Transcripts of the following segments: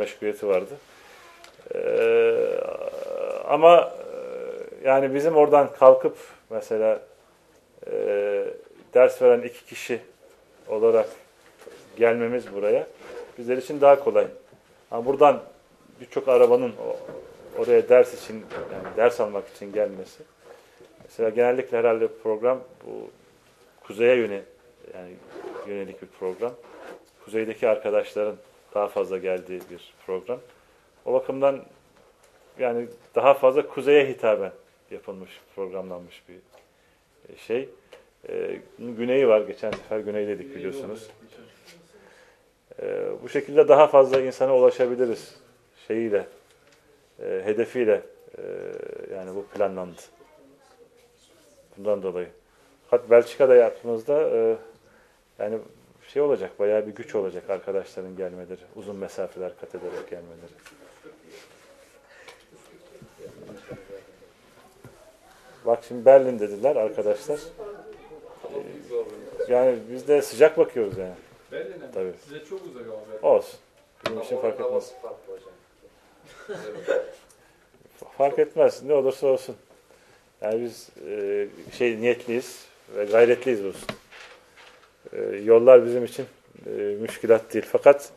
meşguliyeti vardı. Ama yani bizim oradan kalkıp mesela ders veren 2 kişi olarak gelmemiz buraya bizler için daha kolay. Ama buradan birçok arabanın oraya ders için, yani ders almak için gelmesi. Mesela genellikle herhalde program bu kuzeye yönelik bir program. Kuzeydeki arkadaşların daha fazla geldiği bir program. O bakımdan yani daha fazla kuzeye hitaben yapılmış, programlanmış bir şey. Güneyi var. Geçen sefer güneydedik biliyorsunuz. Bu şekilde daha fazla insana ulaşabiliriz şeyiyle, hedefiyle yani bu planlandı. Bundan dolayı. Hatta Belçika'da yaptığımızda yani şey olacak, bayağı bir güç olacak arkadaşların gelmeleri, uzun mesafeler kat ederek gelmeleri. Bak şimdi Berlin dediler arkadaşlar. Yani biz de sıcak bakıyoruz yani. Berlin'e mi? Tabii. Size çok uzak ama. Olsun. Bizim için fark etmez. Fark etmez. Ne olursa olsun. Yani biz niyetliyiz ve gayretliyiz olsun. Yollar bizim için müşkilat değil. Fakat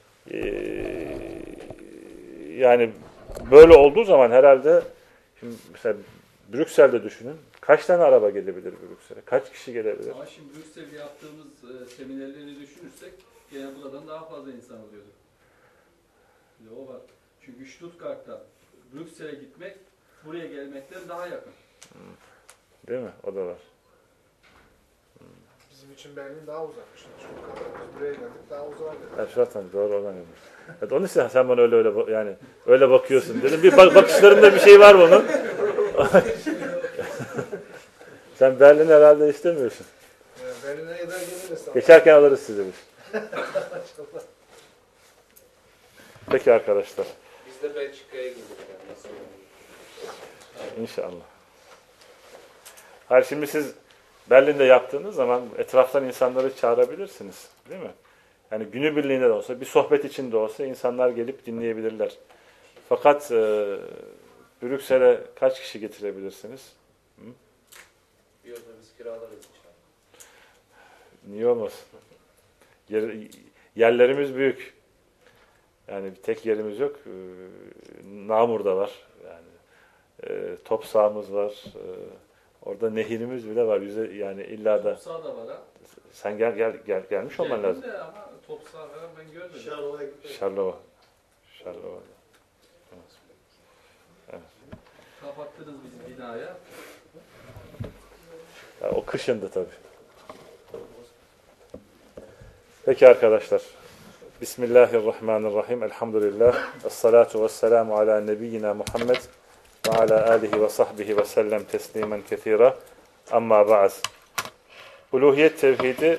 yani böyle olduğu zaman herhalde şimdi mesela Brüksel'de düşünün. Kaç tane araba gelebilir Brüksel'e? Kaç kişi gelebilir? Ama şimdi Brüksel'de yaptığımız seminerleri düşünürsek gene buradan daha fazla insan oluyordu. Bir de o var. Çünkü Stuttgart'tan Brüksel'e gitmek buraya gelmekten daha yakın. Değil mi? O da var. Bizim için Berlin daha uzakmış. Biz buraya geldik, daha uzağa geldik. Evet, zaten doğru oradan gelmiş. Evet, onun için sen bana öyle yani öyle bakıyorsun dedim. Bir bakışlarında bir şey var bunun. Sen Berlin'i herhalde istemiyorsun. Berlin'e kadar geliriz. Geçerken alırız sizi biz. Peki arkadaşlar. Biz de Belçika'ya gideceğiz. Nasıl olur? İnşallah. Hayır, şimdi siz Berlin'de yaptığınız zaman etraftan insanları çağırabilirsiniz. Değil mi? Yani günübirliğinde de olsa, bir sohbet için de olsa insanlar gelip dinleyebilirler. Fakat Brüksel'e kaç kişi getirebilirsiniz? Hı? Bir otobüs kiralarız inşallah. Niye olmasın? Yerlerimiz büyük. Yani bir tek yerimiz yok. Namur'da var. Yani top sahamız var. Orada nehirimiz bile var. Yani illa da. Top saha da var ha. Sen gelmiş olman lazım. De ama top saha falan ben görmedim. Şarlova. Evet. Kapattınız bizi binaya. Ya, o kışındı tabii. Peki arkadaşlar. Bismillahirrahmanirrahim. Elhamdülillah. Esselatu vesselamu ala nebiyyina Muhammed ve ala alihi ve sahbihi ve sellem teslimen kethira. Amma ba'd. Uluhiyet tevhidi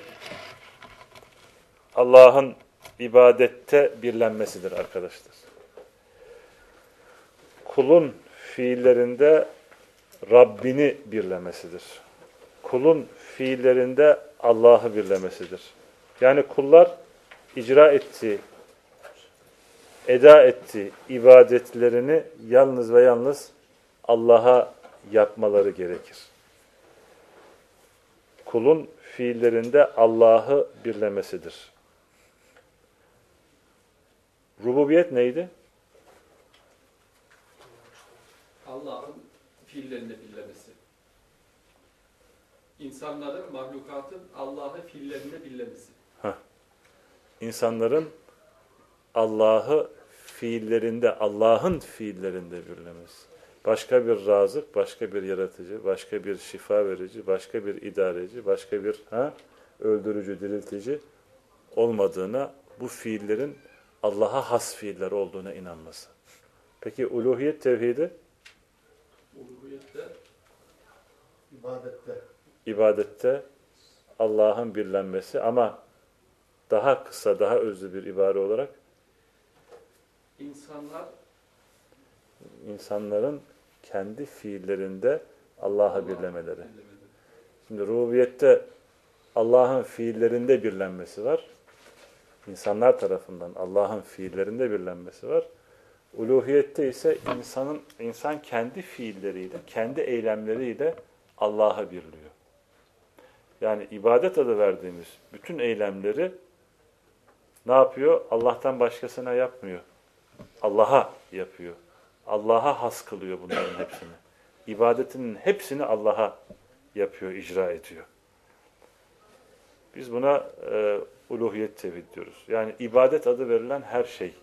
Allah'ın ibadette birlenmesidir arkadaşlar. Kulun fiillerinde Rabbini birlemesidir. Kulun fiillerinde Allah'ı birlemesidir. Yani kullar icra ettiği, eda ettiği ibadetlerini yalnız ve yalnız Allah'a yapmaları gerekir. Kulun fiillerinde Allah'ı birlemesidir. Rububiyet neydi? Allah'ın fiillerinde birlemesi. İnsanların, mahlukatın Allah'ı fiillerinde birlemesi. İnsanların Allah'ı fiillerinde, Allah'ın fiillerinde birlemesi. Başka bir razık, başka bir yaratıcı, başka bir şifa verici, başka bir idareci, başka bir öldürücü, diriltici olmadığına, bu fiillerin Allah'a has fiiller olduğuna inanması. Peki uluhiyet tevhidi? Uluhiyette, İbadette Allah'ın birlenmesi ama daha kısa, daha özlü bir ibare olarak insanların kendi fiillerinde Allah'ı birlemeleri. Şimdi rububiyette Allah'ın fiillerinde birlenmesi var. İnsanlar tarafından Allah'ın fiillerinde birlenmesi var. Uluhiyette ise insan kendi fiilleriyle, kendi eylemleriyle Allah'a birliyor. Yani ibadet adı verdiğimiz bütün eylemleri ne yapıyor? Allah'tan başkasına yapmıyor. Allah'a yapıyor. Allah'a has kılıyor bunların hepsini. İbadetinin hepsini Allah'a yapıyor, icra ediyor. Biz buna uluhiyet tevhid diyoruz. Yani ibadet adı verilen her şey.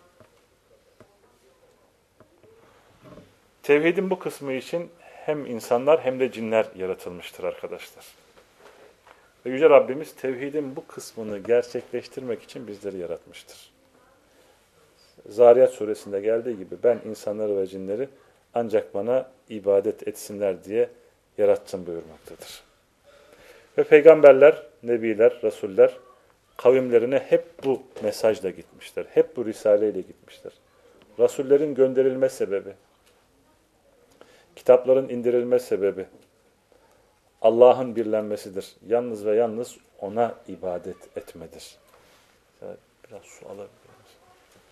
Tevhidin bu kısmı için hem insanlar hem de cinler yaratılmıştır arkadaşlar. Ve Yüce Rabbimiz tevhidin bu kısmını gerçekleştirmek için bizleri yaratmıştır. Zariyat suresinde geldiği gibi ben insanları ve cinleri ancak bana ibadet etsinler diye yarattım buyurmaktadır. Ve peygamberler, nebiler, rasuller kavimlerine hep bu mesajla gitmişler. Hep bu risaleyle gitmişler. Rasullerin gönderilme sebebi, kitapların indirilme sebebi Allah'ın birlenmesidir. Yalnız ve yalnız ona ibadet etmedir. Biraz su alabilir misin?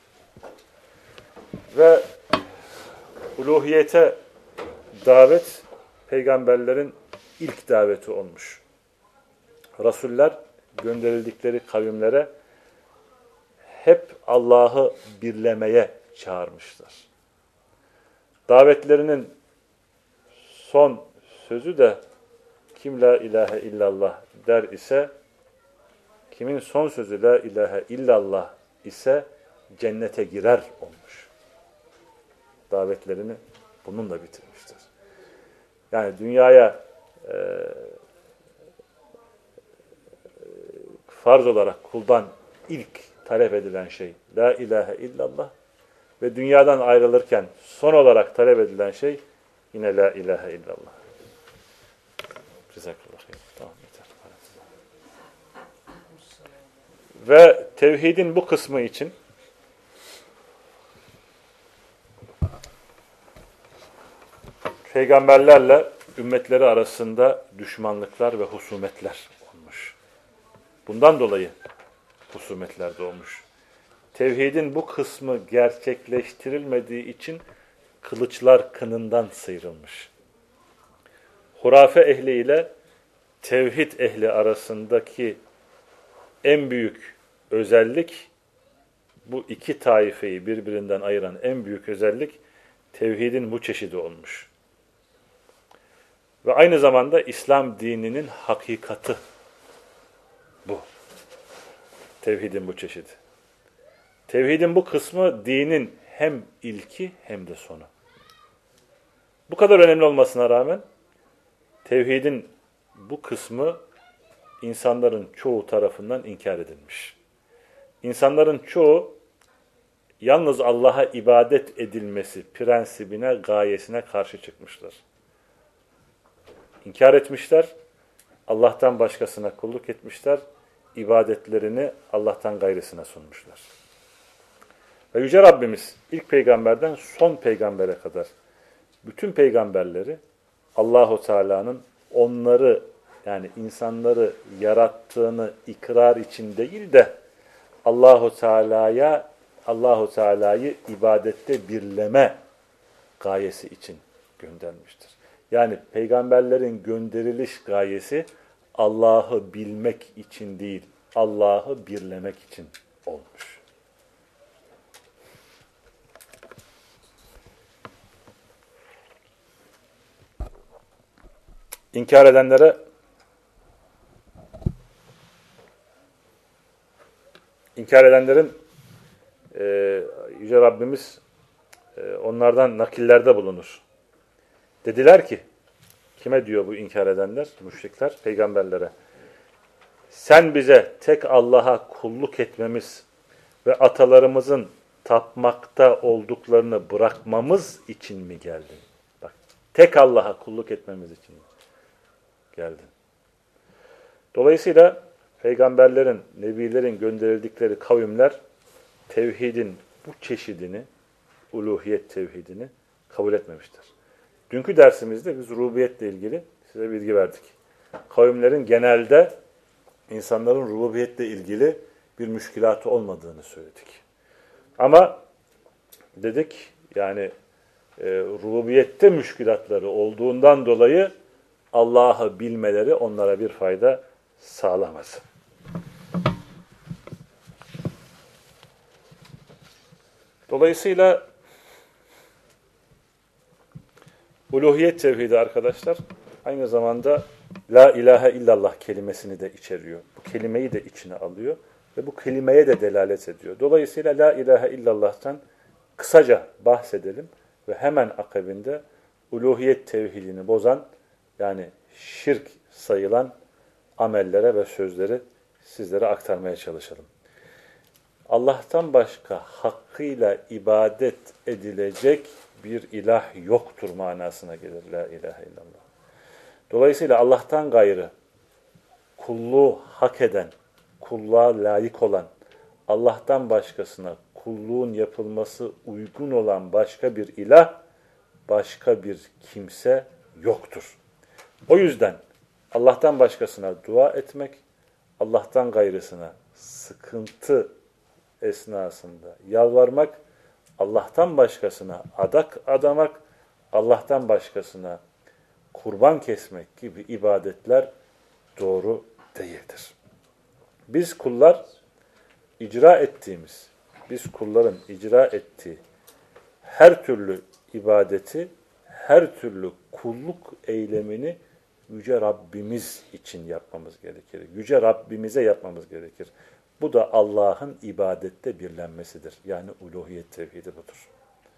Ve uluhiyete davet peygamberlerin ilk daveti olmuş. Rasuller gönderildikleri kavimlere hep Allah'ı birlemeye çağırmışlar. Davetlerinin son sözü de kim la ilahe illallah der ise, kimin son sözü la ilahe illallah ise cennete girer olmuş. Davetlerini bununla bitirmiştir. Yani dünyaya farz olarak kuldan ilk talep edilen şey la ilahe illallah ve dünyadan ayrılırken son olarak talep edilen şey yine la ilahe illallah. Tamam, yeter. Ve tevhidin bu kısmı için peygamberlerle ümmetleri arasında düşmanlıklar ve husumetler olmuş. Bundan dolayı husumetler doğmuş. Tevhidin bu kısmı gerçekleştirilmediği için kılıçlar kınından sıyrılmış. Hurafe ehli ile tevhid ehli arasındaki en büyük özellik, bu iki taifeyi birbirinden ayıran en büyük özellik tevhidin bu çeşidi olmuş. Ve aynı zamanda İslam dininin hakikati bu. Tevhidin bu çeşidi. Tevhidin bu kısmı dinin hem ilki hem de sonu. Bu kadar önemli olmasına rağmen tevhidin bu kısmı insanların çoğu tarafından inkar edilmiş. İnsanların çoğu yalnız Allah'a ibadet edilmesi prensibine, gayesine karşı çıkmışlar. İnkar etmişler, Allah'tan başkasına kulluk etmişler, ibadetlerini Allah'tan gayrısına sunmuşlar. Ve Yüce Rabbimiz ilk peygamberden son peygambere kadar bütün peygamberleri Allahu Teala'nın onları, yani insanları yarattığını ikrar için değil de Allahu Teala'yı ibadette birleme gayesi için göndermiştir. Yani peygamberlerin gönderiliş gayesi Allah'ı bilmek için değil, Allah'ı birlemek için olmuş. İnkar edenlere edenlerin Yüce Rabbimiz onlardan nakillerde bulunur. Dediler ki, kime diyor bu inkar edenler, müşrikler? Peygamberlere. Sen bize tek Allah'a kulluk etmemiz ve atalarımızın tapmakta olduklarını bırakmamız için mi geldin? Bak, tek Allah'a kulluk etmemiz için geldin. Dolayısıyla peygamberlerin, nebilerin gönderildikleri kavimler tevhidin bu çeşidini, uluhiyet tevhidini kabul etmemiştir. Dünkü dersimizde biz rububiyetle ilgili size bilgi verdik. Kavimlerin genelde insanların rububiyetle ilgili bir müşkilatı olmadığını söyledik. Ama dedik yani rububiyette müşkilatları olduğundan dolayı Allah'ı bilmeleri onlara bir fayda sağlamaz. Dolayısıyla uluhiyet tevhidi arkadaşlar aynı zamanda la ilahe illallah kelimesini de içeriyor. Bu kelimeyi de içine alıyor ve bu kelimeye de delalet ediyor. Dolayısıyla la ilahe illallah'tan kısaca bahsedelim ve hemen akabinde uluhiyet tevhidini bozan yani şirk sayılan amellere ve sözleri sizlere aktarmaya çalışalım. Allah'tan başka hakkıyla ibadet edilecek bir ilah yoktur manasına gelir la ilahe illallah. Dolayısıyla Allah'tan gayrı kulluğu hak eden, kulluğa layık olan, Allah'tan başkasına kulluğun yapılması uygun olan başka bir ilah, başka bir kimse yoktur. O yüzden Allah'tan başkasına dua etmek, Allah'tan gayrısına sıkıntı esnasında yalvarmak, Allah'tan başkasına adak adamak, Allah'tan başkasına kurban kesmek gibi ibadetler doğru değildir. Biz kulların icra ettiği her türlü ibadeti, her türlü kulluk eylemini Yüce Rabbimiz için yapmamız gerekir. Yüce Rabbimize yapmamız gerekir. Bu da Allah'ın ibadette birlenmesidir. Yani uluhiyet tevhidi budur.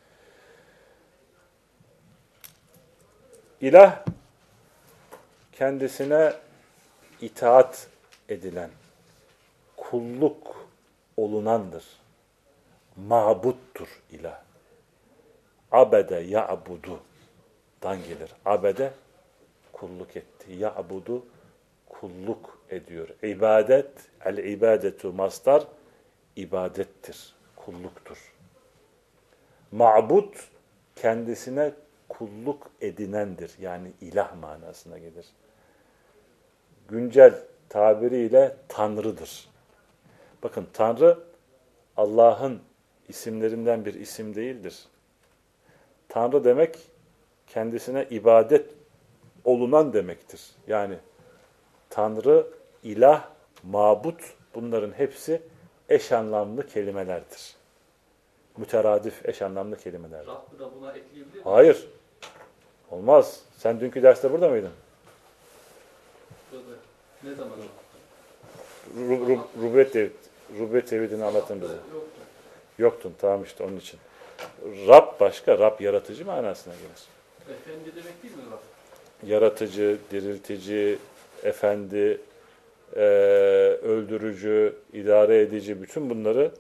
İlah, kendisine itaat edilen, kulluk olunandır. Mabuttur ilah. Abede ya'budu'dan gelir. Abede, kulluk etti. Ya'budu, kulluk ediyor. İbadet, el-ibadetu masdar, ibadettir, kulluktur. Ma'bud, kendisine kulluk edinendir. Yani ilah manasına gelir. Güncel tabiriyle Tanrı'dır. Bakın Tanrı, Allah'ın isimlerinden bir isim değildir. Tanrı demek, kendisine ibadet olunan demektir. Yani Tanrı, ilah, mabut, bunların hepsi eş anlamlı kelimelerdir. Müteradif eş anlamlı kelimelerdir. Rabb'ı da buna ekleyebilir mi? Hayır. Olmaz. Sen dünkü derste burada mıydın? Burada. Ne zaman? Rububiyet tevhidini anlatın bize. Yoktu. Yoktun. Tamam işte onun için. Rab başka. Rab yaratıcı manasına gelir. Efendi demek değil mi Rab? Yaratıcı, diriltici, efendi, öldürücü, idare edici, bütün bunları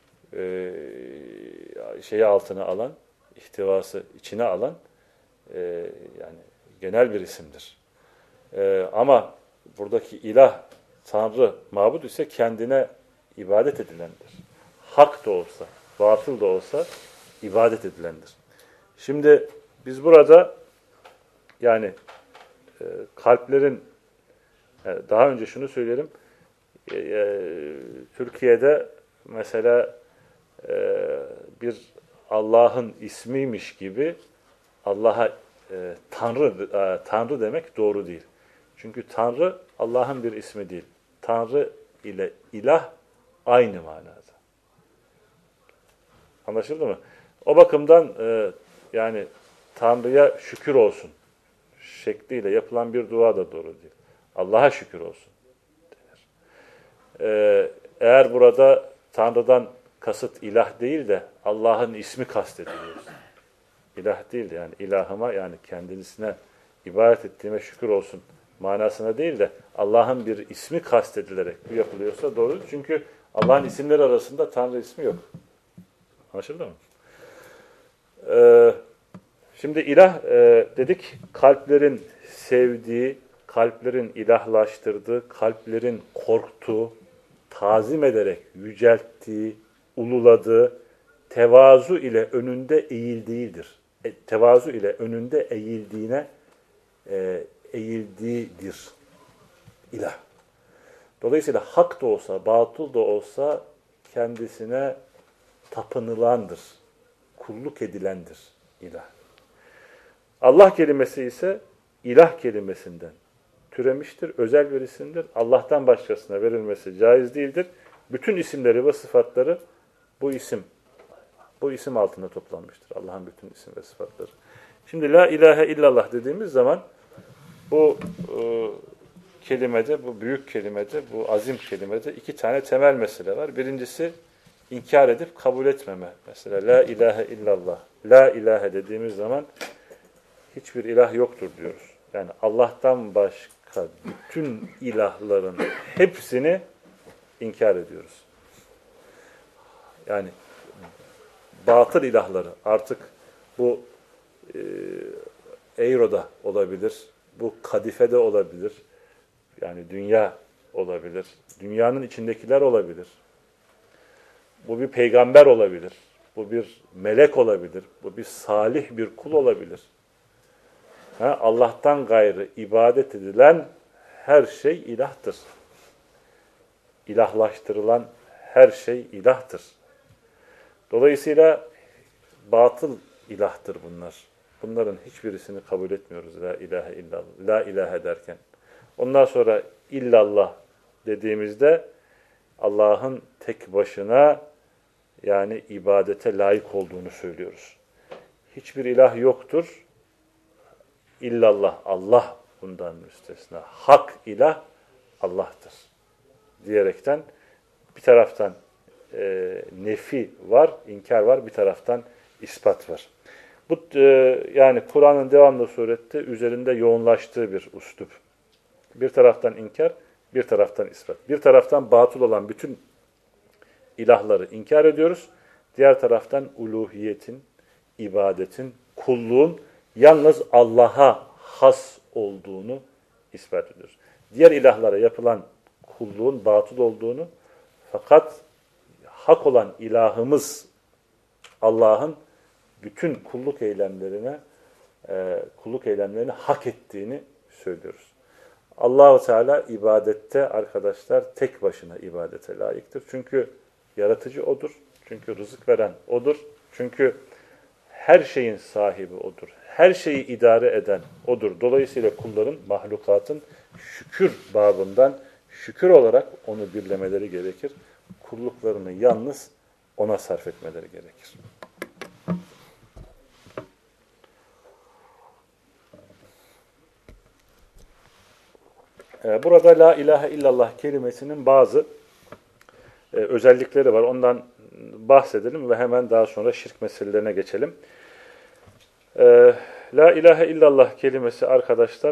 altına alan, ihtivası içine alan yani genel bir isimdir. Ama buradaki ilah, Tanrı, mabud ise kendine ibadet edilendir. Hak da olsa, batıl da olsa ibadet edilendir. Şimdi biz burada yani kalplerin daha önce şunu söyleyelim. Türkiye'de mesela bir Allah'ın ismiymiş gibi Allah'a Tanrı demek doğru değil. Çünkü Tanrı Allah'ın bir ismi değil. Tanrı ile ilah aynı manada. Anlaşıldı mı? O bakımdan yani Tanrı'ya şükür olsun şekliyle yapılan bir dua da doğru değil. Allah'a şükür olsun denir. Eğer burada Tanrı'dan kasıt ilah değil de Allah'ın ismi kastediliyorsa, İlah değil de yani ilahıma yani kendisine ibadet ettiğime şükür olsun manasına değil de Allah'ın bir ismi kastedilerek bu yapılıyorsa doğrudur. Çünkü Allah'ın isimleri arasında Tanrı ismi yok. Anlaşıldı mı? Şimdi ilah dedik kalplerin sevdiği, kalplerin ilahlaştırdığı, kalplerin korktuğu, tazim ederek yücelttiği, ululadığı, tevazu ile önünde eğildiğidir. Tevazu ile önünde eğildiğidir ilah. Dolayısıyla hak da olsa, batıl da olsa kendisine tapınılandır. Kulluk edilendir ilah. Allah kelimesi ise ilah kelimesinden türemiştir, özel bir isimdir. Allah'tan başkasına verilmesi caiz değildir. Bütün isimleri ve sıfatları bu isim altında toplanmıştır. Allah'ın bütün isim ve sıfatları. Şimdi la ilahe illallah dediğimiz zaman bu kelimede, bu büyük kelimede, bu azim kelimede iki tane temel mesele var. Birincisi inkar edip kabul etmeme. Mesela la ilahe illallah. La ilahe dediğimiz zaman hiçbir ilah yoktur diyoruz. Yani Allah'tan başka bütün ilahların hepsini inkar ediyoruz. Yani batıl ilahları artık bu Eiro'da olabilir, bu kadifede olabilir, yani dünya olabilir, dünyanın içindekiler olabilir, bu bir peygamber olabilir, bu bir melek olabilir, bu bir salih bir kul olabilir. Allah'tan gayrı ibadet edilen her şey ilahtır. İlahlaştırılan her şey ilahtır. Dolayısıyla batıl ilahtır bunlar. Bunların hiçbirisini kabul etmiyoruz la ilahe illallah. La ilahe derken. Ondan sonra illallah dediğimizde Allah'ın tek başına yani ibadete layık olduğunu söylüyoruz. Hiçbir ilah yoktur. İllallah. Allah bundan müstesna. Hak ilah Allah'tır. Diyerekten bir taraftan nefi var, inkar var, bir taraftan ispat var. Bu yani Kur'an'ın devamlı surette üzerinde yoğunlaştığı bir üslup. Bir taraftan inkar, bir taraftan ispat. Bir taraftan batıl olan bütün ilahları inkar ediyoruz. Diğer taraftan uluhiyetin, ibadetin, kulluğun yalnız Allah'a has olduğunu ispat ediyoruz. Diğer ilahlara yapılan kulluğun batıl olduğunu fakat hak olan ilahımız Allah'ın bütün kulluk eylemlerini hak ettiğini söylüyoruz. Allah-u Teala ibadette arkadaşlar tek başına ibadete layıktır. Çünkü yaratıcı O'dur. Çünkü rızık veren O'dur. Çünkü her şeyin sahibi O'dur. Her şeyi idare eden O'dur. Dolayısıyla kulların, mahlukatın şükür babından şükür olarak O'nu birlemeleri gerekir. Kulluklarını yalnız O'na sarf etmeleri gerekir. Burada la ilahe illallah kelimesinin bazı özellikleri var. Ondan bahsedelim ve hemen daha sonra şirk meselelerine geçelim. La ilahe illallah kelimesi arkadaşlar,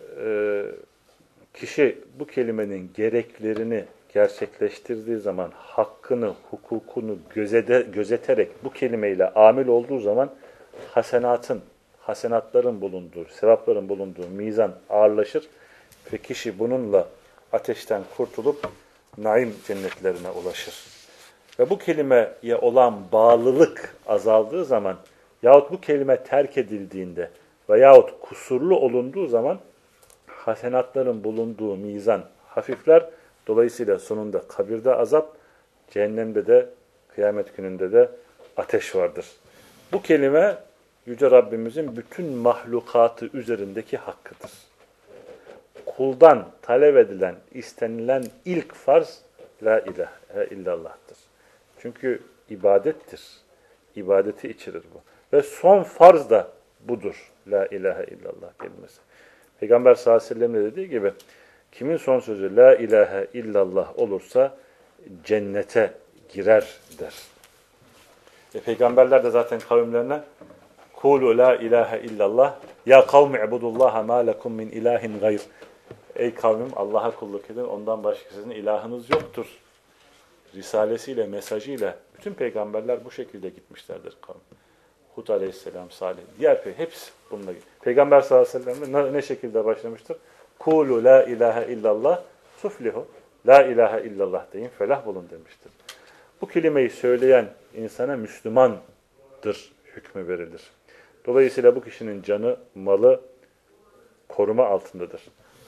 kişi bu kelimenin gereklerini gerçekleştirdiği zaman, hakkını, hukukunu gözeterek bu kelimeyle amil olduğu zaman hasenatların bulunduğu, sevapların bulunduğu mizan ağırlaşır ve kişi bununla ateşten kurtulup naim cennetlerine ulaşır. Ve bu kelimeye olan bağlılık azaldığı zaman yahut bu kelime terk edildiğinde veyahut kusurlu olunduğu zaman hasenatların bulunduğu mizan hafifler. Dolayısıyla sonunda kabirde azap, cehennemde de kıyamet gününde de ateş vardır. Bu kelime Yüce Rabbimizin bütün mahlukatı üzerindeki hakkıdır. Kuldan talep edilen, istenilen ilk farz la ilahe illallah'tır. Çünkü ibadettir. İbadeti içerir bu. Ve son farz da budur. La ilahe illallah kelimesi. Peygamber sallallahu aleyhi ve sellem de dediği gibi kimin son sözü la ilahe illallah olursa cennete girer der. Peygamberler de zaten kavimlerine kulu la ilahe illallah ya kavmi ibudullaha ma lekum min ilahin gayr. Ey kavmim Allah'a kulluk edin, ondan başkasının ilahınız yoktur. Risalesiyle, mesajıyla bütün peygamberler bu şekilde gitmişlerdir kavim. Hud aleyhisselam, Salih, diğer hepsi bununla gitti. Peygamber sallallahu aleyhi ve sellem ne şekilde başlamıştır? Kulu la ilahe illallah suflihu. La ilahe illallah deyin, felah bulun demiştir. Bu kelimeyi söyleyen insana Müslümandır hükmü verilir. Dolayısıyla bu kişinin canı, malı koruma altındadır.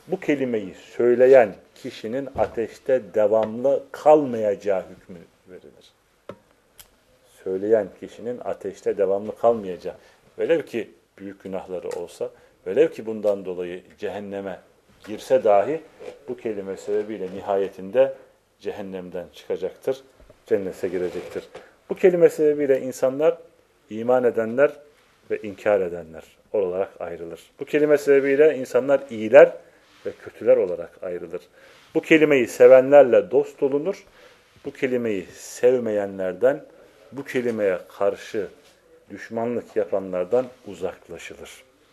bu kelimeyi söyleyen kişinin ateşte devamlı kalmayacağı hükmü verilir. Söyleyen kişinin ateşte devamlı kalmayacağı. Velev ki büyük günahları olsa, velev ki bundan dolayı cehenneme girse dahi bu kelime sebebiyle nihayetinde cehennemden çıkacaktır, cennete girecektir. Bu kelime sebebiyle insanlar iman edenler ve inkar edenler olarak ayrılır. Bu kelime sebebiyle insanlar iyiler ve kötüler olarak ayrılır. Bu kelimeyi sevenlerle dost olunur. Bu kelimeyi sevmeyenlerden, bu kelimeye karşı düşmanlık yapanlardan uzaklaşılır.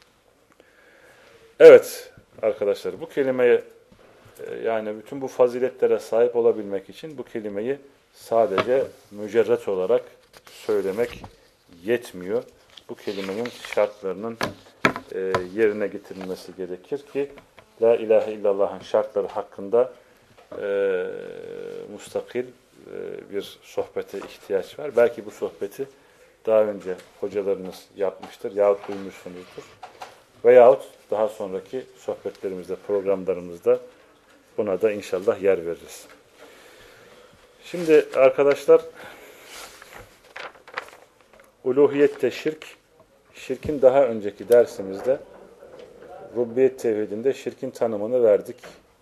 Evet arkadaşlar, bu kelimeyi yani bütün bu faziletlere sahip olabilmek için bu kelimeyi sadece mücerret olarak söylemek yetmiyor. Bu kelimenin şartlarının yerine getirilmesi gerekir ki La ilahe illallah'ın şartları hakkında mustakil bir sohbete ihtiyaç var. Belki bu sohbeti daha önce hocalarınız yapmıştır yahut duymuşsunuzdur. Veyahut daha sonraki sohbetlerimizde, programlarımızda buna da inşallah yer veririz. Şimdi arkadaşlar, uluhiyette şirk, şirkin daha önceki dersimizde Rubbiyet tevhidinde şirkin tanımını verdik.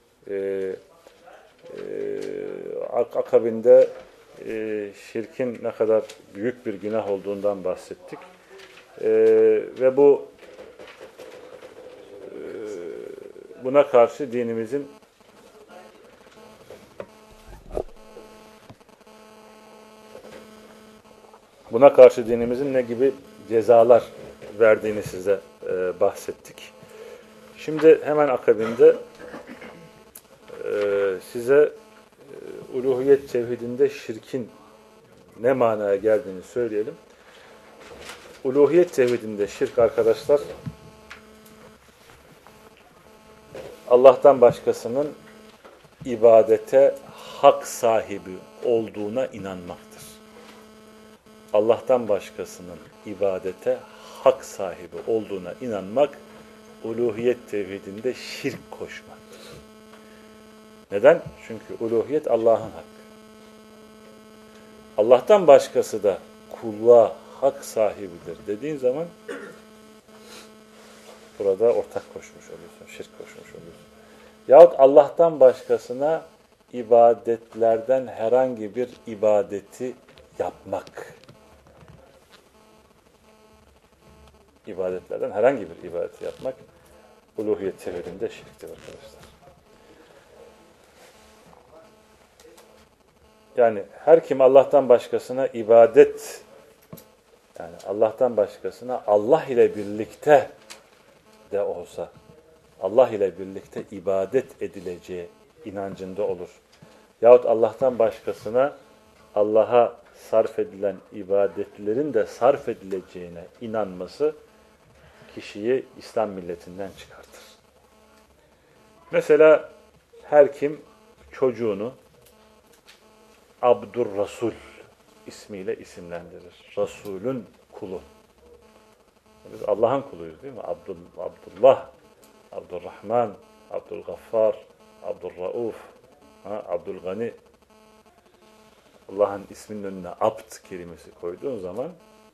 Akabinde şirkin ne kadar büyük bir günah olduğundan bahsettik. Ve buna karşı dinimizin ne gibi cezalar verdiğini size bahsettik. Şimdi hemen akabinde size uluhiyet tevhidinde şirkin ne manaya geldiğini söyleyelim. Uluhiyet tevhidinde şirk arkadaşlar, Allah'tan başkasının ibadete hak sahibi olduğuna inanmaktır. Allah'tan başkasının ibadete hak sahibi olduğuna inanmak, uluhiyet tevhidinde şirk koşmaktır. Neden? Çünkü uluhiyet Allah'ın hakkı. Allah'tan başkası da kulluğa hak sahibidir dediğin zaman burada ortak koşmuş oluyorsun, şirk koşmuş oluyorsun. Yahut Allah'tan başkasına ibadetlerden herhangi bir ibadeti yapmak. İbadetlerden herhangi bir ibadeti yapmak uluhiyet tevhidinde şirktir arkadaşlar. Yani her kim Allah'tan başkasına ibadet, yani Allah'tan başkasına Allah ile birlikte de olsa, Allah ile birlikte ibadet edileceği inancında olur. Yahut Allah'tan başkasına Allah'a sarf edilen ibadetlerin de sarf edileceğine inanması kişiyi İslam milletinden çıkartır. Mesela her kim çocuğunu Abdurrasul ismiyle isimlendirir. Resulün kulu. Biz Allah'ın kuluyuz değil mi? Abdullah, Abdurrahman, Abdülgaffar, Abdurrauf, Abdülgani. Allah'ın isminin önüne abd kelimesi koyduğun zaman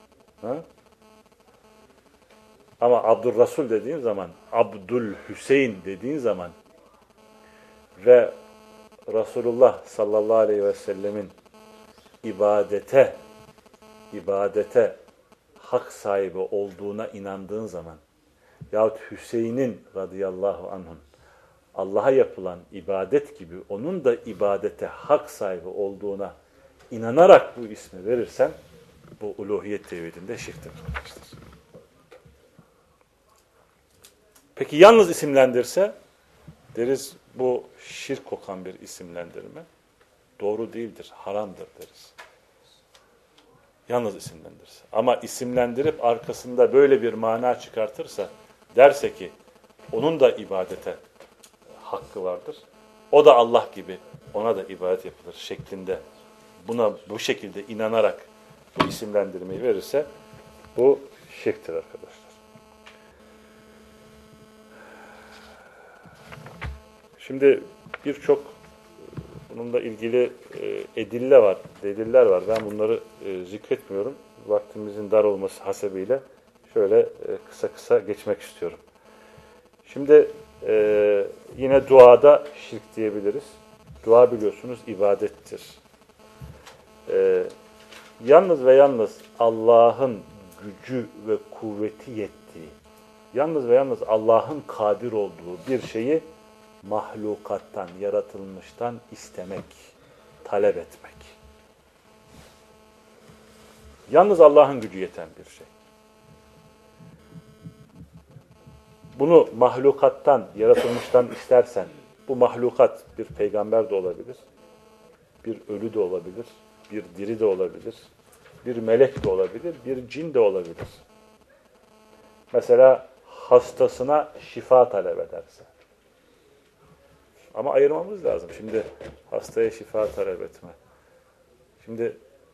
ama Abdurrasul dediğin zaman, Abdülhüseyin dediğin zaman ve Resulullah sallallahu aleyhi ve sellemin ibadete hak sahibi olduğuna inandığın zaman yahut Hüseyin'in radıyallahu anh'ın Allah'a yapılan ibadet gibi onun da ibadete hak sahibi olduğuna inanarak bu ismi verirsen bu uluhiyet tevhidinde şirktir arkadaşlar. Peki yalnız isimlendirse deriz bu şirk kokan bir isimlendirme. Doğru değildir, haramdır deriz. Yalnız isimlendirse. Ama isimlendirip arkasında böyle bir mana çıkartırsa, derse ki onun da ibadete hakkı vardır. O da Allah gibi ona da ibadet yapılır şeklinde buna bu şekilde inanarak bu isimlendirmeyi verirse bu şirktir arkadaşlar. Şimdi birçok bununla ilgili edille var, deliller var. Ben bunları zikretmiyorum. Vaktimizin dar olması hasebiyle şöyle kısa kısa geçmek istiyorum. Şimdi yine duada şirk diyebiliriz. Dua biliyorsunuz ibadettir. Yalnız ve yalnız Allah'ın gücü ve kuvveti yettiği, yalnız ve yalnız Allah'ın kadir olduğu bir şeyi mahlukattan, yaratılmıştan istemek, talep etmek. Yalnız Allah'ın gücü yeten bir şey. Bunu mahlukattan, yaratılmıştan istersen, bu mahlukat bir peygamber de olabilir, bir ölü de olabilir, bir diri de olabilir, bir melek de olabilir, bir cin de olabilir. Mesela hastasına şifa talep ederse. Ama ayırmamız lazım. Şimdi hastaya şifa talep etme. Şimdi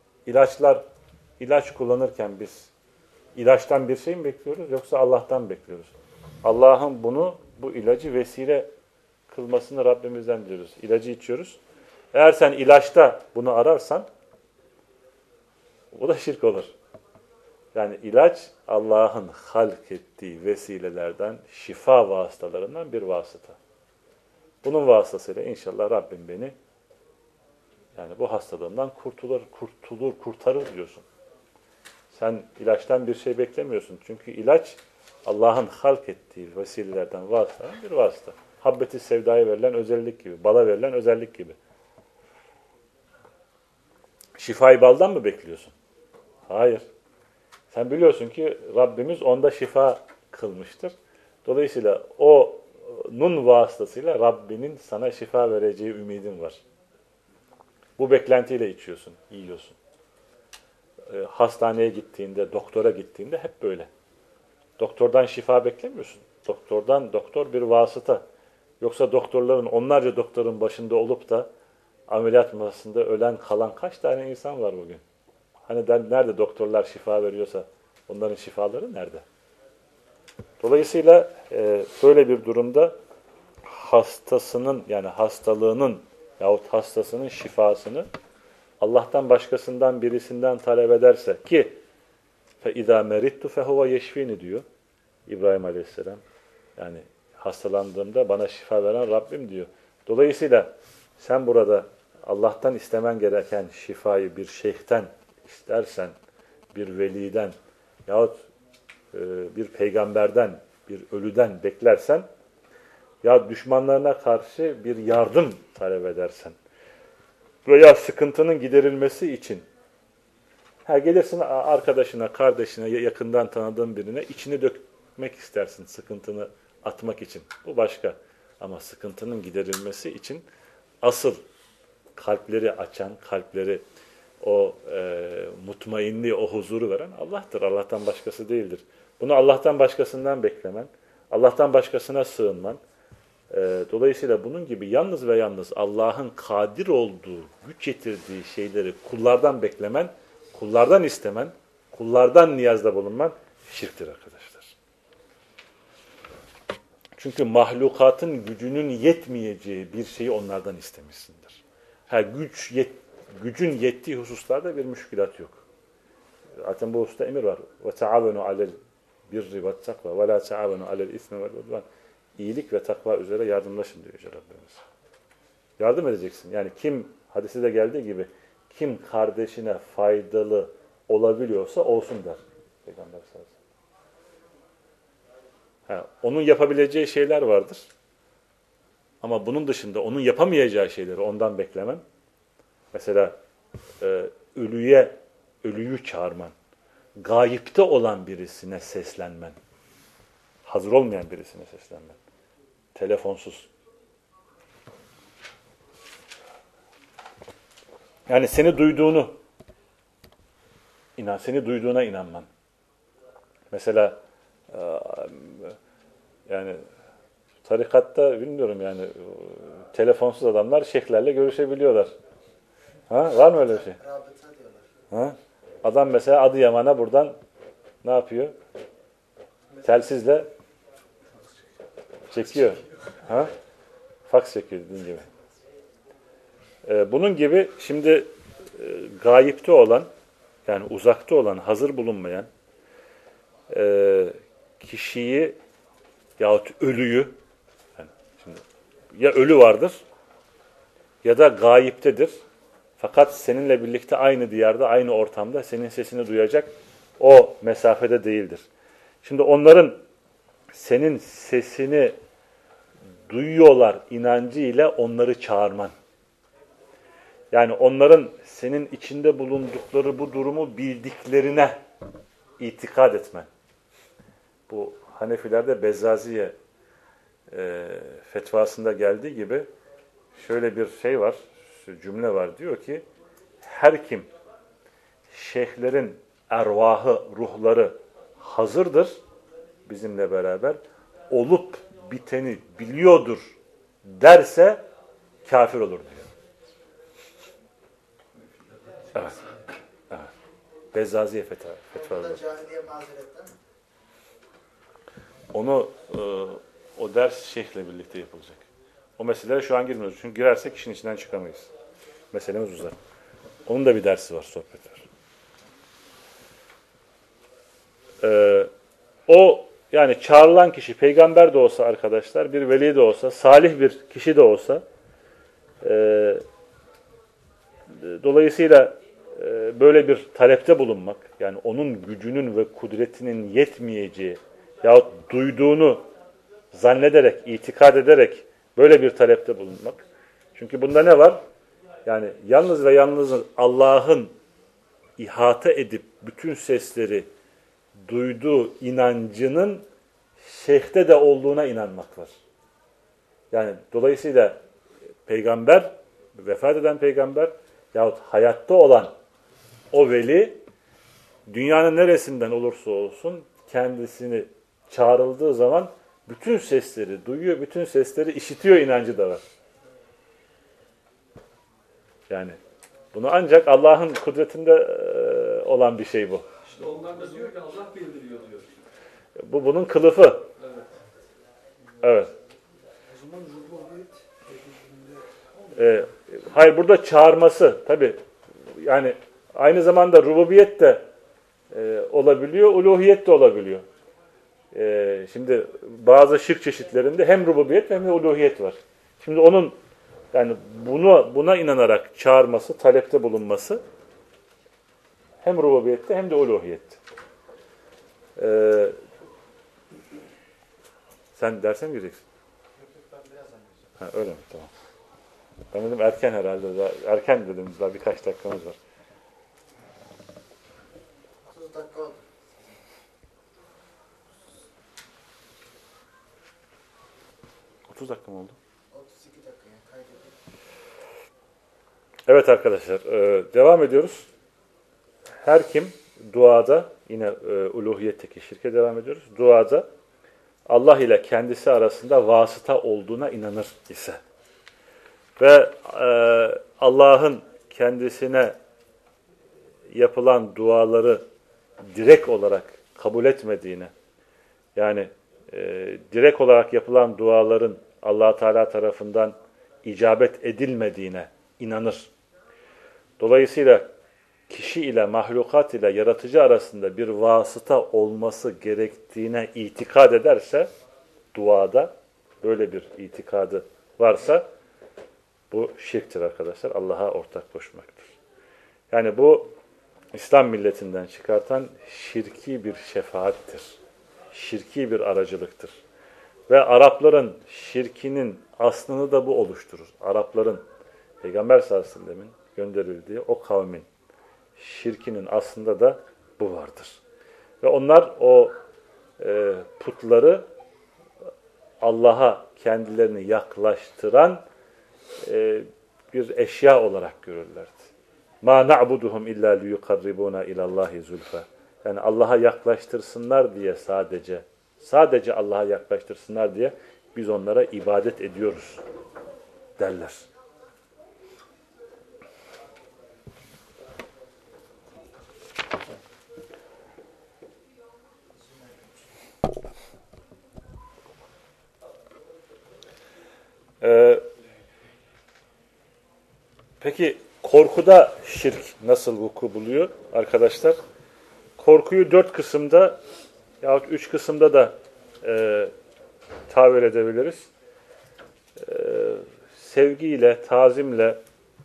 ilaç kullanırken biz ilaçtan bir şey mi bekliyoruz yoksa Allah'tan mı bekliyoruz? Allah'ın bu ilacı vesile kılmasını Rabbimizden diliyoruz. İlacı içiyoruz. Eğer sen ilaçta bunu ararsan o da şirk olur. Yani ilaç Allah'ın halk ettiği vesilelerden, şifa vasıtalarından bir vasıta. Bunun vasıtasıyla inşallah Rabbim beni yani bu hastalığımdan kurtarır diyorsun. Sen ilaçtan bir şey beklemiyorsun. Çünkü ilaç Allah'ın halk ettiği vesilelerden vasıtadan bir vasıta. Habbeti sevdaya verilen özellik gibi, bala verilen özellik gibi. Şifayı baldan mı bekliyorsun? Hayır. Sen biliyorsun ki Rabbimiz onda şifa kılmıştır. Dolayısıyla onun vasıtasıyla Rabbinin sana şifa vereceği ümidin var. Bu beklentiyle içiyorsun, yiyorsun. Hastaneye gittiğinde, doktora gittiğinde hep böyle. Doktordan şifa beklemiyorsun. Doktor bir vasıta. Yoksa onlarca doktorun başında olup da ameliyat masasında ölen kalan kaç tane insan var bugün? Hani nerede doktorlar şifa veriyorsa onların şifaları nerede? Dolayısıyla böyle bir durumda hastasının yani hastalığının yahut hastasının şifasını Allah'tan başkasından birisinden talep ederse ki فَاِذَا مَرِدْتُ فَهُوَ يَشْفِينِ diyor İbrahim Aleyhisselam. Yani hastalandığımda bana şifa veren Rabbim diyor. Dolayısıyla sen burada Allah'tan istemen gereken şifayı bir şeyhten istersen, bir veliden yahut bir peygamberden, bir ölüden beklersen ya düşmanlarına karşı bir yardım talep edersen veya sıkıntının giderilmesi için gelirsin arkadaşına, kardeşine, yakından tanıdığın birine içini dökmek istersin sıkıntını atmak için. Bu başka. Ama sıkıntının giderilmesi için asıl kalpleri açan, kalpleri o mutmainliği, o huzuru veren Allah'tır. Allah'tan başkası değildir. Bunu Allah'tan başkasından beklemen, Allah'tan başkasına sığınman. Dolayısıyla bunun gibi yalnız ve yalnız Allah'ın kadir olduğu, güç yetirdiği şeyleri kullardan beklemen, kullardan istemen, kullardan niyazda bulunman şirktir arkadaşlar. Çünkü mahlukatın gücünün yetmeyeceği bir şeyi onlardan istemişsindir. Gücün yettiği hususlarda bir müşkülat yok. Zaten bu hususta emir var. وَتَعَوَنُوا عَلَى الْبِرِّ وَالتَّقْوَى وَلَا تَعَوَنُوا عَلَى الْاِثْمِ وَالْعُدْوَانِ İyilik ve takva üzere yardımlaşın diyor Yüce Rabbimiz. Yardım edeceksin. Yani hadiste de geldiği gibi, kim kardeşine faydalı olabiliyorsa olsun der Peygamber sallallahu aleyhi ve sellem. Onun yapabileceği şeyler vardır. Ama bunun dışında onun yapamayacağı şeyleri ondan beklemen. Mesela ölüyü çağırman. Gayipte olan birisine seslenmen. Hazır olmayan birisine seslenmen. Telefonsuz. Yani seni duyduğuna inanman. Mesela yani tarikatta bilmiyorum yani telefonsuz adamlar şeyhlerle görüşebiliyorlar. Var mı öyle bir şey? Rabıta diyorlar. Adam mesela Adıyaman'a buradan ne yapıyor? Telsizle çekiyor. Faks çekiyor dediğin gibi. Bunun gibi şimdi gayipte olan, yani uzakta olan, hazır bulunmayan kişiyi yahut ölüyü, yani şimdi ya ölü vardır ya da gayiptedir. Fakat seninle birlikte aynı diyarda, aynı ortamda senin sesini duyacak o mesafede değildir. Şimdi onların senin sesini duyuyorlar inancıyla onları çağırman. Yani onların senin içinde bulundukları bu durumu bildiklerine itikad etmen. Bu Hanefilerde Bezzaziye fetvasında geldiği gibi şöyle bir şey var, cümle var. Diyor ki, her kim şeyhlerin ervahı, ruhları hazırdır bizimle beraber, olup biteni biliyordur derse kafir olur diyor. Evet. Evet. Bezzaziye fetvaları. Cahiliye mazeretten mi? Onu o ders şeyhle birlikte yapılacak. O meselelere şu an girmiyoruz. Çünkü girersek işin içinden çıkamayız. Meselemiz uzar. Onun da bir dersi var, sohbet var. O yani çağrılan kişi peygamber de olsa arkadaşlar, bir veli de olsa, salih bir kişi de olsa dolayısıyla böyle bir talepte bulunmak, yani onun gücünün ve kudretinin yetmeyeceği yahut duyduğunu zannederek, itikad ederek böyle bir talepte bulunmak. Çünkü bunda ne var? Yani yalnız ve yalnız Allah'ın ihata edip bütün sesleri duyduğu inancının şeyhte de olduğuna inanmak var. Yani dolayısıyla peygamber, vefat eden peygamber yahut hayatta olan o veli dünyanın neresinden olursa olsun kendisini çağrıldığı zaman bütün sesleri duyuyor, bütün sesleri işitiyor inancı da var. Yani bunu ancak Allah'ın kudretinde olan bir şey bu. İşte onlar da diyor ki Allah bildiriyor diyor. Bu bunun kılıfı. Evet. Evet. O zaman rububiyet Hayır, burada çağırması tabii. Yani aynı zamanda rububiyet de olabiliyor, uluhiyet de olabiliyor. Şimdi bazı şirk çeşitlerinde hem rububiyet hem de uluhiyet var. Şimdi onun yani buna inanarak çağırması, talepte bulunması hem rububiyette hem de uluhiyette. Sen derse mi gireceksin? ben birazdan gireceğim. Ha, öyle mi? Tamam. Ben dedim erken herhalde. Erken dedim. Daha birkaç dakikamız var. 30 dakika oldu. 30 dakika mı oldu? 32 dakika yani kaydedeyim. Evet arkadaşlar. Devam ediyoruz. Her kim duada, yine uluhiyetteki şirke devam ediyoruz. Duada Allah ile kendisi arasında vasıta olduğuna inanır ise ve Allah'ın kendisine yapılan duaları direkt olarak kabul etmediğine, yani direkt olarak yapılan duaların Allah Teala tarafından icabet edilmediğine inanır. Dolayısıyla kişi ile mahlukat ile yaratıcı arasında bir vasıta olması gerektiğine itikad ederse, duada böyle bir itikadı varsa bu şirktir arkadaşlar. Allah'a ortak koşmaktır. Yani bu İslam milletinden çıkartan şirki bir şefaattir. Şirki bir aracılıktır. Ve Arapların şirkinin aslını da bu oluşturur. Arapların Peygamber sallallahu aleyhi ve sellemin gönderildiği o kavmin şirkinin aslında da bu vardır. Ve onlar o putları Allah'a kendilerini yaklaştıran bir eşya olarak görürlerdi. Ma na'buduhum illa liyukarribuna ilallahi zulfa. Yani Allah'a yaklaştırsınlar diye sadece Allah'a yaklaştırsınlar diye biz onlara ibadet ediyoruz derler. Peki korkuda şirk nasıl vuku buluyor arkadaşlar? Korkuyu 4 kısımda yahut 3 kısımda da tabir edebiliriz. Sevgiyle, tazimle,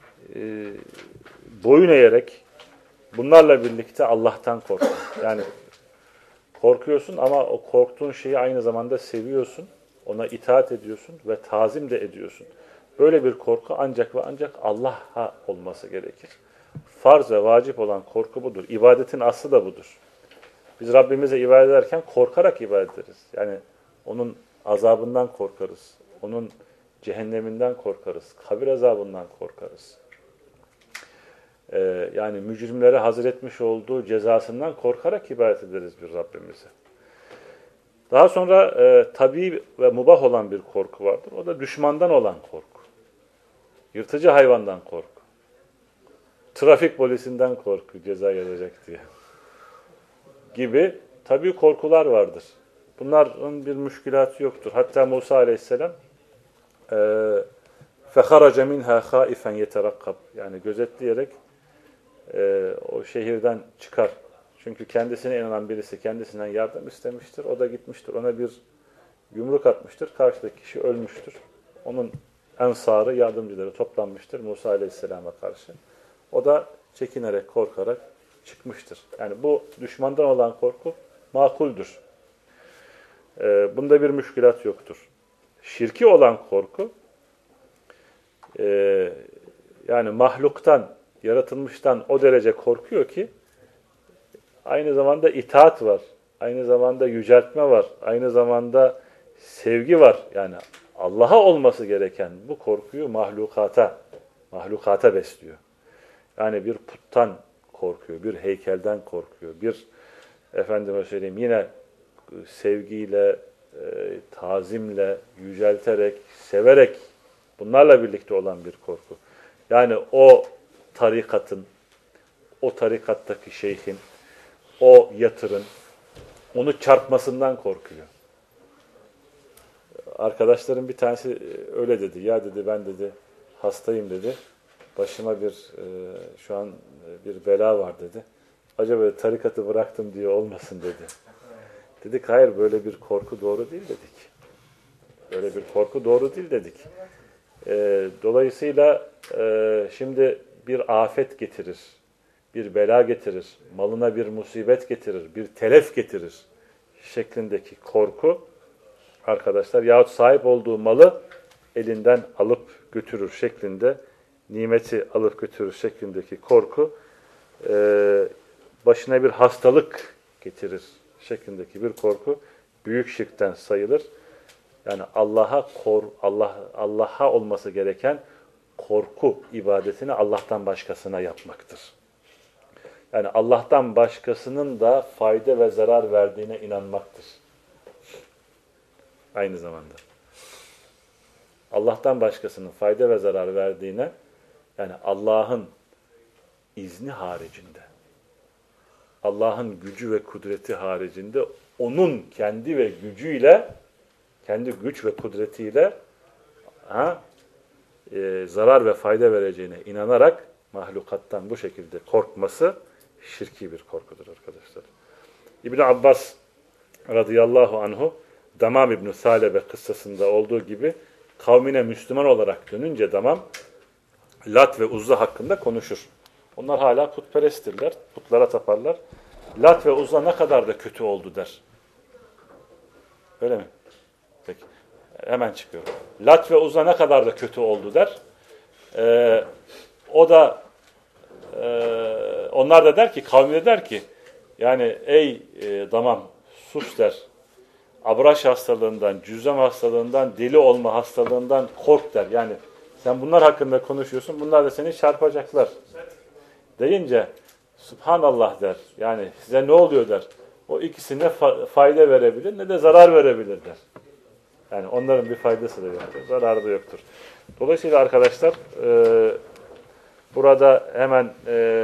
boyun eğerek, bunlarla birlikte Allah'tan korkmak. Yani korkuyorsun ama o korktuğun şeyi aynı zamanda seviyorsun, ona itaat ediyorsun ve tazim de ediyorsun. Böyle bir korku ancak ve ancak Allah'a olması gerekir. Farz ve vacip olan korku budur. İbadetin aslı da budur. Biz Rabbimize ibadet ederken korkarak ibadet ederiz. Yani onun azabından korkarız. Onun cehenneminden korkarız. Kabir azabından korkarız. Yani mücrimlere hazır etmiş olduğu cezasından korkarak ibadet ederiz bir Rabbimize. Daha sonra tabii ve mubah olan bir korku vardır. O da düşmandan olan korku. Yırtıcı hayvandan korku. Trafik polisinden korku, ceza gelecek diye. Gibi tabii korkular vardır. Bunların bir müşkülatı yoktur. Hatta Musa aleyhisselam فَخَرَجَ مِنْهَا خَائِفًا يَتَرَقَّبْ yani gözetleyerek o şehirden çıkar. Çünkü kendisine inanan birisi kendisinden yardım istemiştir. O da gitmiştir. Ona bir yumruk atmıştır. Karşıdaki kişi ölmüştür. Onun ensarı, yardımcıları toplanmıştır Musa aleyhisselama karşı. O da çekinerek, korkarak çıkmıştır. Yani bu düşmandan olan korku makuldür. Bunda bir müşkülat yoktur. Şirki olan korku, yani mahluktan, yaratılmıştan o derece korkuyor ki, aynı zamanda itaat var, aynı zamanda yüceltme var, aynı zamanda sevgi var. Yani Allah'a olması gereken bu korkuyu mahlukata besliyor. Yani bir puttan korkuyor, bir heykelden korkuyor, bir efendime söyleyeyim yine sevgiyle, tazimle, yücelterek, severek bunlarla birlikte olan bir korku. Yani o tarikatın, o tarikattaki şeyhin, o yatırın, onu çarpmasından korkuyor. Arkadaşlarım bir tanesi öyle dedi. Ya dedi ben dedi hastayım dedi. Başıma şu an bir bela var dedi. Acaba tarikatı bıraktım diye olmasın dedi. Dedik hayır böyle bir korku doğru değil dedik. Böyle bir korku doğru değil dedik. Dolayısıyla şimdi bir afet getirir, bir bela getirir, malına bir musibet getirir, bir telef getirir şeklindeki korku arkadaşlar yahut sahip olduğu malı elinden alıp götürür şeklinde, nimeti alıp götürür şeklindeki korku başına bir hastalık getirir şeklindeki bir korku büyük şirkten sayılır. Yani Allah'a olması gereken korku ibadetini Allah'tan başkasına yapmaktır. Yani Allah'tan başkasının da fayda ve zarar verdiğine inanmaktır. Aynı zamanda. Allah'tan başkasının fayda ve zarar verdiğine, yani Allah'ın izni haricinde, Allah'ın gücü ve kudreti haricinde, onun kendi ve gücüyle, kendi güç ve kudretiyle zarar ve fayda vereceğine inanarak mahlukattan bu şekilde korkması şirki bir korkudur arkadaşlar. İbn Abbas radıyallahu anhu Damam İbn Salebe kıssasında olduğu gibi kavmine Müslüman olarak dönünce Damam Lat ve Uzza hakkında konuşur. Onlar hala putperesttirler, putlara taparlar. Lat ve Uzza ne kadar da kötü oldu der. Öyle mi? Peki. Hemen çıkıyor. Lat ve Uzza ne kadar da kötü oldu der. Onlar da der ki, kavmi de der ki, yani ey Damam sus der. Abraş hastalığından, cüzzam hastalığından, deli olma hastalığından kork der. Yani sen bunlar hakkında konuşuyorsun, bunlar da seni çarpacaklar. Deyince Subhanallah der. Yani size ne oluyor der. O ikisi ne fayda verebilir ne de zarar verebilir der. Yani onların bir faydası da yoktur, zararı da yoktur. Dolayısıyla arkadaşlar burada hemen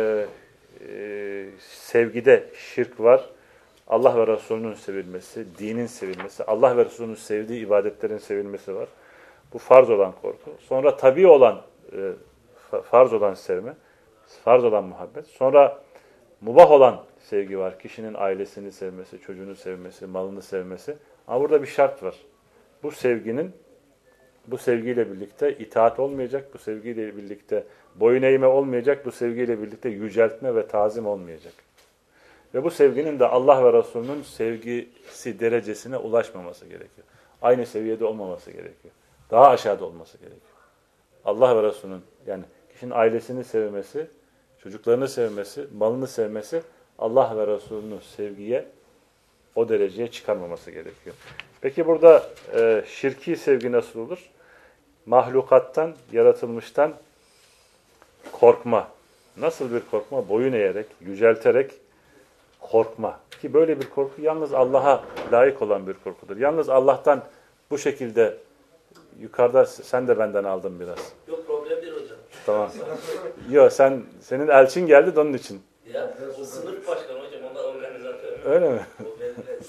sevgide şirk var. Allah ve Resulünün sevilmesi, dinin sevilmesi, Allah ve Resulünün sevdiği ibadetlerin sevilmesi var. Bu farz olan korku. Sonra tabii olan farz olan sevme, farz olan muhabbet. Sonra mubah olan sevgi var. Kişinin ailesini sevmesi, çocuğunu sevmesi, malını sevmesi. Ama burada bir şart var. Bu sevgiyle birlikte itaat olmayacak, bu sevgiyle birlikte boyun eğme olmayacak, bu sevgiyle birlikte yüceltme ve tazim olmayacak. Ve bu sevginin de Allah ve Resulünün sevgisi derecesine ulaşmaması gerekiyor. Aynı seviyede olmaması gerekiyor. Daha aşağıda olması gerekiyor. Allah ve Resulünün, yani kişinin ailesini sevmesi, çocuklarını sevmesi, malını sevmesi, Allah ve Resulünün sevgiye, o dereceye çıkarmaması gerekiyor. Peki burada şirki sevgi nasıl olur? Mahlukattan, yaratılmıştan korkma. Nasıl bir korkma? Boyun eğerek, yücelterek korkma. Ki böyle bir korku yalnız Allah'a layık olan bir korkudur. Yalnız Allah'tan bu şekilde yukarıda sen de benden aldın biraz. Yok, problem değil hocam. Tamam. Yok, senin elçin geldi de onun için. Ya o sınıf başkanı hocam, onlar organizatör. Öyle mi? O belli.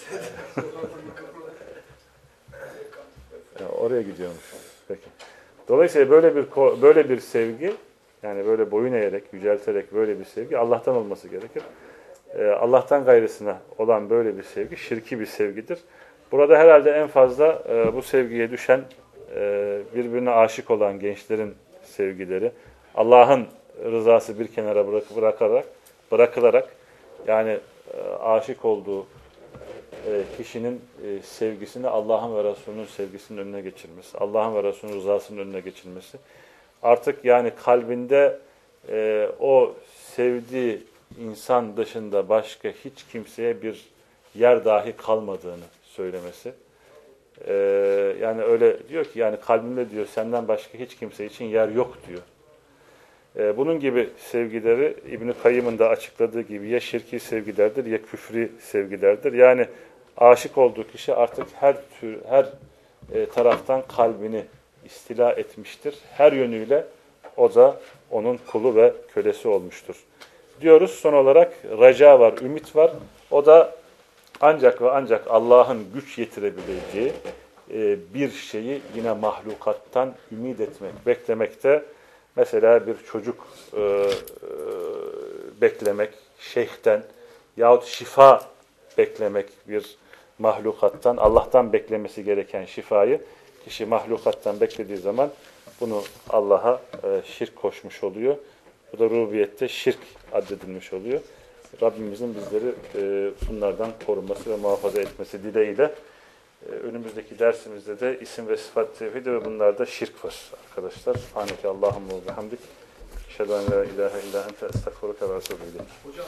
Ya, oraya gidiyormuş. Peki. Dolayısıyla böyle bir sevgi, yani böyle boyun eğerek, yücelterek böyle bir sevgi Allah'tan olması gerekir. Allah'tan gayrısına olan böyle bir sevgi şirki bir sevgidir. Burada herhalde en fazla bu sevgiye düşen birbirine aşık olan gençlerin sevgileri, Allah'ın rızası bir kenara bırakılarak yani aşık olduğu kişinin sevgisini Allah'ın ve Resulünün sevgisinin önüne geçirmesi, Allah'ın ve Resulünün rızasının önüne geçirmesi. Artık yani kalbinde o sevdiği insan dışında başka hiç kimseye bir yer dahi kalmadığını söylemesi. Yani öyle diyor ki, yani kalbimde diyor senden başka hiç kimse için yer yok diyor. Bunun gibi sevgileri İbn-i Kayyım'ın da açıkladığı gibi ya şirki sevgilerdir ya küfri sevgilerdir. Yani aşık olduğu kişi artık her taraftan kalbini istila etmiştir. Her yönüyle o da onun kulu ve kölesi olmuştur. Diyoruz, son olarak raca var, ümit var. O da ancak ve ancak Allah'ın güç yetirebileceği bir şeyi yine mahlukattan ümit etmek, beklemekte. Mesela bir çocuk beklemek şeyhten yahut şifa beklemek bir mahlukattan, Allah'tan beklemesi gereken şifayı kişi mahlukattan beklediği zaman bunu Allah'a şirk koşmuş oluyor. Bu da rububiyette şirk addedilmiş oluyor. Rabbimizin bizleri bunlardan korunması ve muhafaza etmesi dileğiyle önümüzdeki dersimizde de isim ve sıfat tevhidi ve bunlarda şirk var arkadaşlar. Subhaneke Allahümme ve bihamdik. Eşhedü en la ilahe illa ente estağfiruke ve etûbü ileyk. Hocam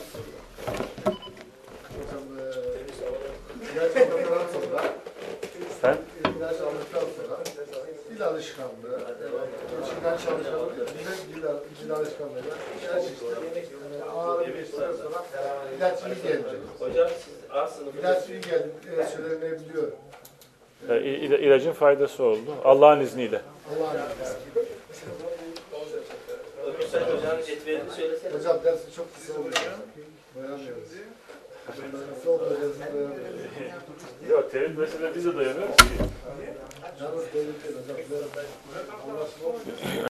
ilaç aldıktan sonra Sen? ilaç aldıktan sonra dil alışkanlığı, içinden çalışan dil alışkanlığıyla ilaç işte ağrı geçtikten sonra ilaç iyi gelecek. Hocam siz A sınıfı. İlaç iyi geldi söylenebiliyor. İlacın faydası oldu. Allah'ın izniyle. Allah'ın Öbür sen hocanın cetvelini söylesene. hocam dersi çok kısa oluyor. Dayanmıyoruz. Son derecesinde dayanmıyoruz. Yok, tevhid meselesi bize dayanıyor. Yalnız devletin hocam.